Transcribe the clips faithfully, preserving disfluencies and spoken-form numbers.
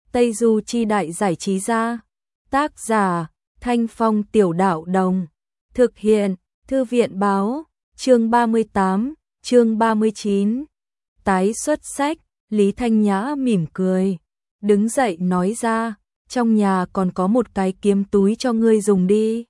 Tây Du Chi Đại Giải Trí Gia. Tác giả Thanh Phong Tiểu Đạo Đồng. Thực hiện Thư viện Báo. Chương ba mươi tám, chương ba mươi chín. Tái xuất sách. Lý Thanh Nhã mỉm cười, đứng dậy nói ra, trong nhà còn có một cái kiếm túi cho ngươi dùng đi.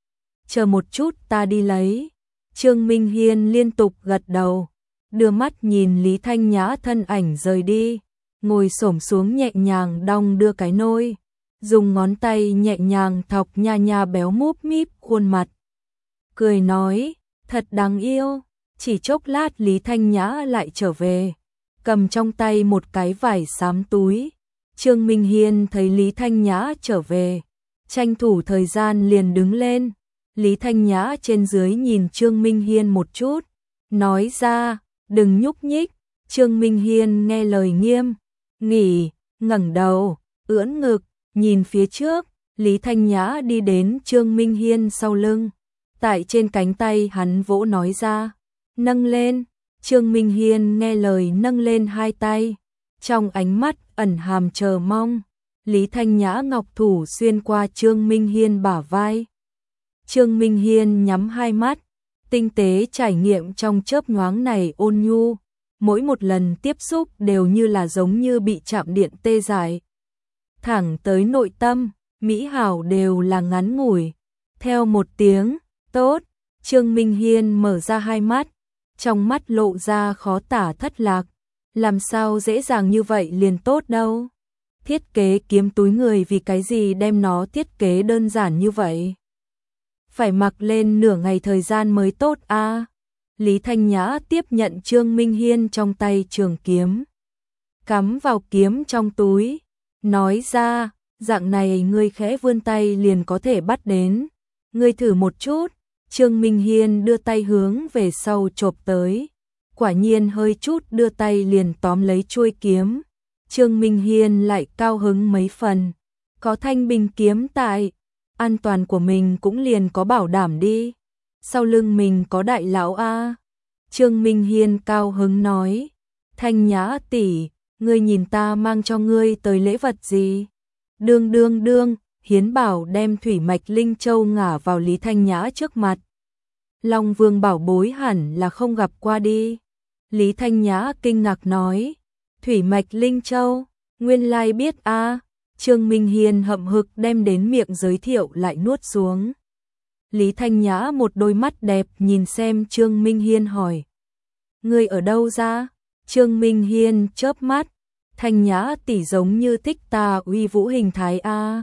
Chờ một chút ta đi lấy. Trương Minh Hiên liên tục gật đầu, đưa mắt nhìn Lý Thanh Nhã thân ảnh rời đi, ngồi xổm xuống nhẹ nhàng đong đưa cái nôi, dùng ngón tay nhẹ nhàng thọc nha nha béo múp míp khuôn mặt. Cười nói, thật đáng yêu. Chỉ chốc lát Lý Thanh Nhã lại trở về, cầm trong tay một cái vải xám túi. Trương Minh Hiên thấy Lý Thanh Nhã trở về, tranh thủ thời gian liền đứng lên. Lý Thanh Nhã trên dưới nhìn Trương Minh Hiên một chút, nói ra, đừng nhúc nhích. Trương Minh Hiên nghe lời nghiêm nghỉ, ngẩng đầu, ưỡn ngực, nhìn phía trước. Lý Thanh Nhã đi đến Trương Minh Hiên sau lưng, tại trên cánh tay hắn vỗ nói ra, nâng lên. Trương Minh Hiên nghe lời nâng lên hai tay, trong ánh mắt ẩn hàm chờ mong. Lý Thanh Nhã ngọc thủ xuyên qua Trương Minh Hiên bả vai. Trương Minh Hiên nhắm hai mắt, tinh tế trải nghiệm trong chớp nhoáng này ôn nhu, mỗi một lần tiếp xúc đều như là giống như bị chạm điện tê dại, thẳng tới nội tâm, mỹ hảo đều là ngắn ngủi. Theo một tiếng tốt, Trương Minh Hiên mở ra hai mắt, trong mắt lộ ra khó tả thất lạc, làm sao dễ dàng như vậy liền tốt đâu. Thiết kế kiếm túi người vì cái gì đem nó thiết kế đơn giản như vậy? Phải mặc lên nửa ngày thời gian mới tốt a. À? Lý Thanh Nhã tiếp nhận Trương Minh Hiên trong tay trường kiếm, cắm vào kiếm trong túi, nói ra, dạng này ngươi khẽ vươn tay liền có thể bắt đến, ngươi thử một chút. Trương Minh Hiên đưa tay hướng về sau chộp tới, quả nhiên hơi chút đưa tay liền tóm lấy chuôi kiếm. Trương Minh Hiên lại cao hứng mấy phần, có thanh bình kiếm tại, an toàn của mình cũng liền có bảo đảm đi. Sau lưng mình có đại lão a. Trương Minh Hiên cao hứng nói, Thanh Nhã tỷ, ngươi nhìn ta mang cho ngươi tới lễ vật gì? Đương đương đương. Hiến Bảo đem thủy mạch linh châu ngả vào Lý Thanh Nhã trước mặt. Long Vương bảo bối hẳn là không gặp qua đi. Lý Thanh Nhã kinh ngạc nói, thủy mạch linh châu, nguyên lai biết a. À. Trương Minh Hiên hậm hực đem đến miệng giới thiệu lại nuốt xuống. Lý Thanh Nhã một đôi mắt đẹp nhìn xem Trương Minh Hiên hỏi, ngươi ở đâu ra? Trương Minh Hiên chớp mắt, Thanh Nhã tỷ giống như thích ta uy vũ hình thái a. À.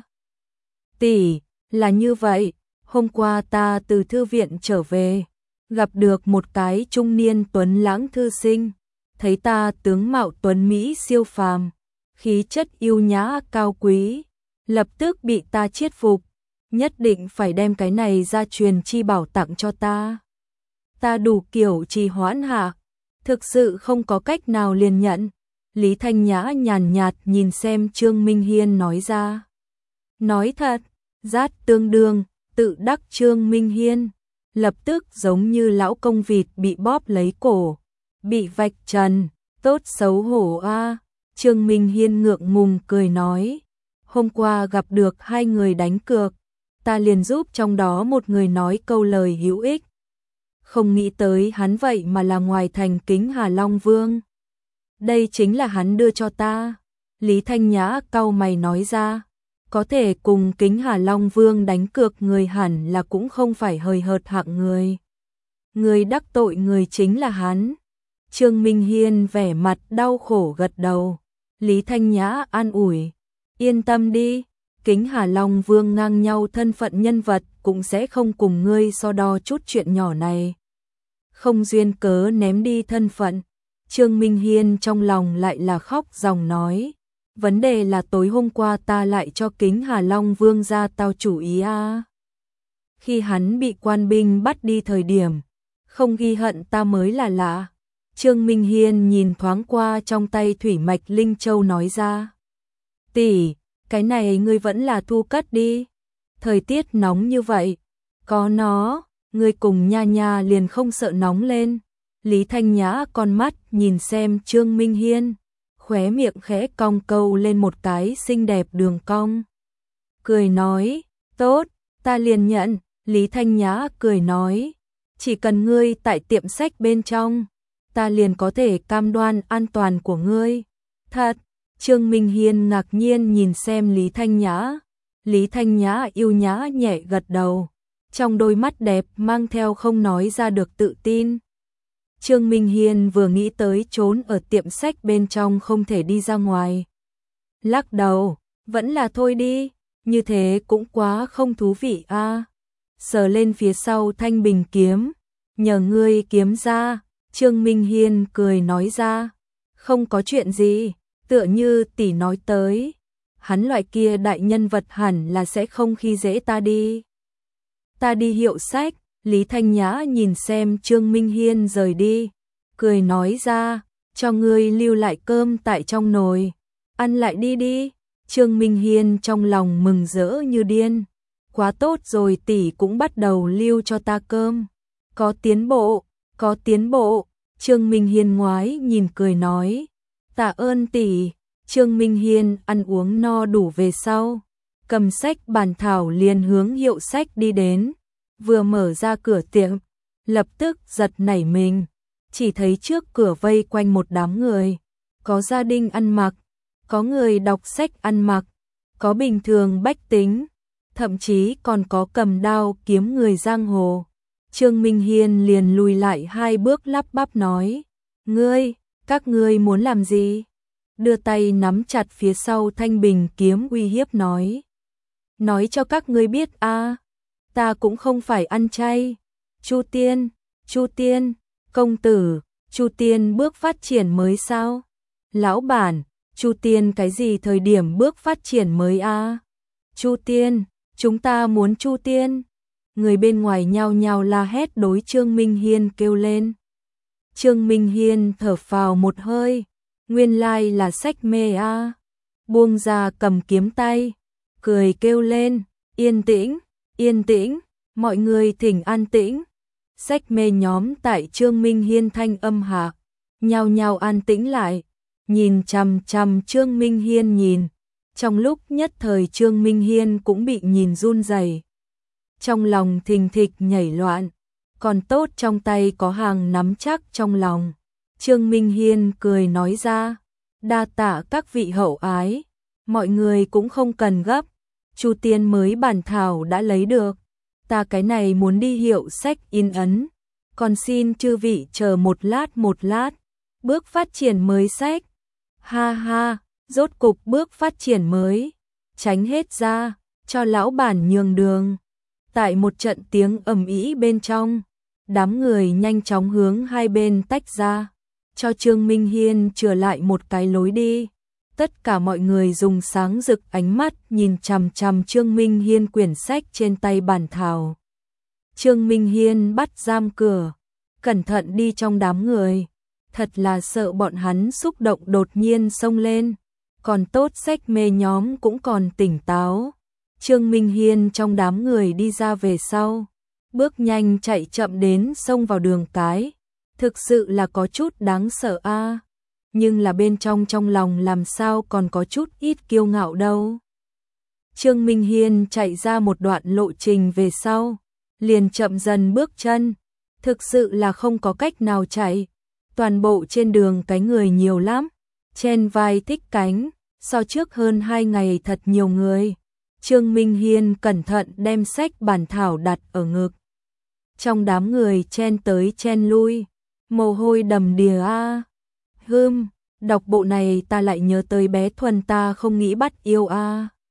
Tỷ, là như vậy, hôm qua ta từ thư viện trở về, gặp được một cái trung niên tuấn lãng thư sinh, thấy ta tướng mạo tuấn mỹ siêu phàm, khí chất yêu nhã cao quý, lập tức bị ta chiết phục, nhất định phải đem cái này ra truyền chi bảo tặng cho ta. Ta đủ kiểu trì hoãn hạ, thực sự không có cách nào liền nhận. Lý Thanh Nhã nhàn nhạt nhìn xem Trương Minh Hiên nói ra. Nói thật, rát tương đương, tự đắc Trương Minh Hiên, lập tức giống như lão công vịt bị bóp lấy cổ, bị vạch trần, tốt xấu hổ a. À. Trương Minh Hiên ngượng ngùng cười nói, hôm qua gặp được hai người đánh cược, ta liền giúp trong đó một người nói câu lời hữu ích. Không nghĩ tới hắn vậy mà là ngoài thành Kính Hà Long Vương. Đây chính là hắn đưa cho ta. Lý Thanh Nhã cau mày nói ra, có thể cùng Kính Hà Long Vương đánh cược người hẳn là cũng không phải hời hợt hạng người. Người đắc tội người chính là hắn. Trương Minh Hiên vẻ mặt đau khổ gật đầu. Lý Thanh Nhã an ủi, yên tâm đi, Kính Hà Long Vương ngang nhau thân phận nhân vật cũng sẽ không cùng ngươi so đo chút chuyện nhỏ này. Không duyên cớ ném đi thân phận. Trương Minh Hiên trong lòng lại là khóc ròng nói, vấn đề là tối hôm qua ta lại cho Kính Hà Long Vương ra tao chủ ý a. À. Khi hắn bị quan binh bắt đi thời điểm, không ghi hận ta mới là lạ. Trương Minh Hiên nhìn thoáng qua trong tay thủy mạch linh châu nói ra, tỷ, cái này ngươi vẫn là thu cất đi. Thời tiết nóng như vậy, có nó, ngươi cùng nha nha liền không sợ nóng lên. Lý Thanh Nhã con mắt nhìn xem Trương Minh Hiên, khóe miệng khẽ cong câu lên một cái xinh đẹp đường cong. Cười nói, tốt, ta liền nhận. Lý Thanh Nhã cười nói, chỉ cần ngươi tại tiệm sách bên trong, ta liền có thể cam đoan an toàn của ngươi. Thật, Trương Minh Hiên ngạc nhiên nhìn xem Lý Thanh Nhã. Lý Thanh Nhã yêu nhã nhẹ gật đầu, trong đôi mắt đẹp mang theo không nói ra được tự tin. Trương Minh Hiên vừa nghĩ tới trốn ở tiệm sách bên trong không thể đi ra ngoài. Lắc đầu, vẫn là thôi đi, như thế cũng quá không thú vị a. À. Sờ lên phía sau thanh bình kiếm, nhờ ngươi kiếm ra. Trương Minh Hiên cười nói ra, không có chuyện gì, tựa như tỷ nói tới, hắn loại kia đại nhân vật hẳn là sẽ không khi dễ ta đi. Ta đi hiệu sách. Lý Thanh Nhã nhìn xem Trương Minh Hiên rời đi, cười nói ra, cho ngươi lưu lại cơm tại trong nồi, ăn lại đi đi. Trương Minh Hiên trong lòng mừng rỡ như điên, quá tốt rồi, tỷ cũng bắt đầu lưu cho ta cơm, có tiến bộ, có tiến bộ. Trương Minh Hiên ngoái nhìn cười nói, tạ ơn tỷ. Trương Minh Hiên ăn uống no đủ về sau, cầm sách bàn thảo liền hướng hiệu sách đi đến. Vừa mở ra cửa tiệm, lập tức giật nảy mình, chỉ thấy trước cửa vây quanh một đám người, có gia đình ăn mặc, có người đọc sách ăn mặc, có bình thường bách tính, thậm chí còn có cầm đao kiếm người giang hồ. Trương Minh Hiên liền lùi lại hai bước lắp bắp nói, ngươi, các ngươi muốn làm gì? Đưa tay nắm chặt phía sau thanh bình kiếm uy hiếp nói, nói cho các ngươi biết a, à, ta cũng không phải ăn chay. Chu Tiên, Chu Tiên, công tử, Chu Tiên bước phát triển mới sao? Lão bản, Chu Tiên cái gì thời điểm bước phát triển mới a? À? Chu Tiên, chúng ta muốn Chu Tiên. Người bên ngoài nhao nhao la hét đối Trương Minh Hiên kêu lên. Trương Minh Hiên thở phào một hơi, nguyên lai là sách mê a. À. Buông ra cầm kiếm tay, cười kêu lên, yên tĩnh. Yên tĩnh, mọi người thỉnh an tĩnh. Sách mê nhóm tại Trương Minh Hiên thanh âm hạ, nhao nhao an tĩnh lại, nhìn chằm chằm Trương Minh Hiên nhìn. Trong lúc nhất thời Trương Minh Hiên cũng bị nhìn run rẩy, trong lòng thình thịch nhảy loạn, còn tốt trong tay có hàng nắm chắc trong lòng. Trương Minh Hiên cười nói ra, đa tạ các vị hậu ái, mọi người cũng không cần gấp. Chu Tiên mới bản thảo đã lấy được, ta cái này muốn đi hiệu sách in ấn, còn xin chư vị chờ một lát một lát, bước phát triển mới sách. Ha ha, rốt cục bước phát triển mới, tránh hết ra, cho lão bản nhường đường. Tại một trận tiếng ầm ĩ bên trong, đám người nhanh chóng hướng hai bên tách ra, cho Trương Minh Hiên chừa lại một cái lối đi. Tất cả mọi người dùng sáng rực ánh mắt nhìn chằm chằm Trương Minh Hiên quyển sách trên tay bản thảo. Trương Minh Hiên bắt giam cửa, cẩn thận đi trong đám người, thật là sợ bọn hắn xúc động đột nhiên xông lên, còn tốt sách mê nhóm cũng còn tỉnh táo. Trương Minh Hiên trong đám người đi ra về sau, bước nhanh chạy chậm đến xông vào đường cái, thực sự là có chút đáng sợ a. À. Nhưng là bên trong trong lòng làm sao còn có chút ít kiêu ngạo đâu. Trương Minh Hiên chạy ra một đoạn lộ trình về sau, liền chậm dần bước chân, thực sự là không có cách nào chạy. Toàn bộ trên đường cái người nhiều lắm, trên vai thích cánh, so trước hơn hai ngày thật nhiều người. Trương Minh Hiên cẩn thận đem sách bản thảo đặt ở ngực. Trong đám người chen tới chen lui, mồ hôi đầm đìa a. À. Hừm, đọc bộ này ta lại nhớ tới bé Thuần ta không nghĩ bắt yêu a. À.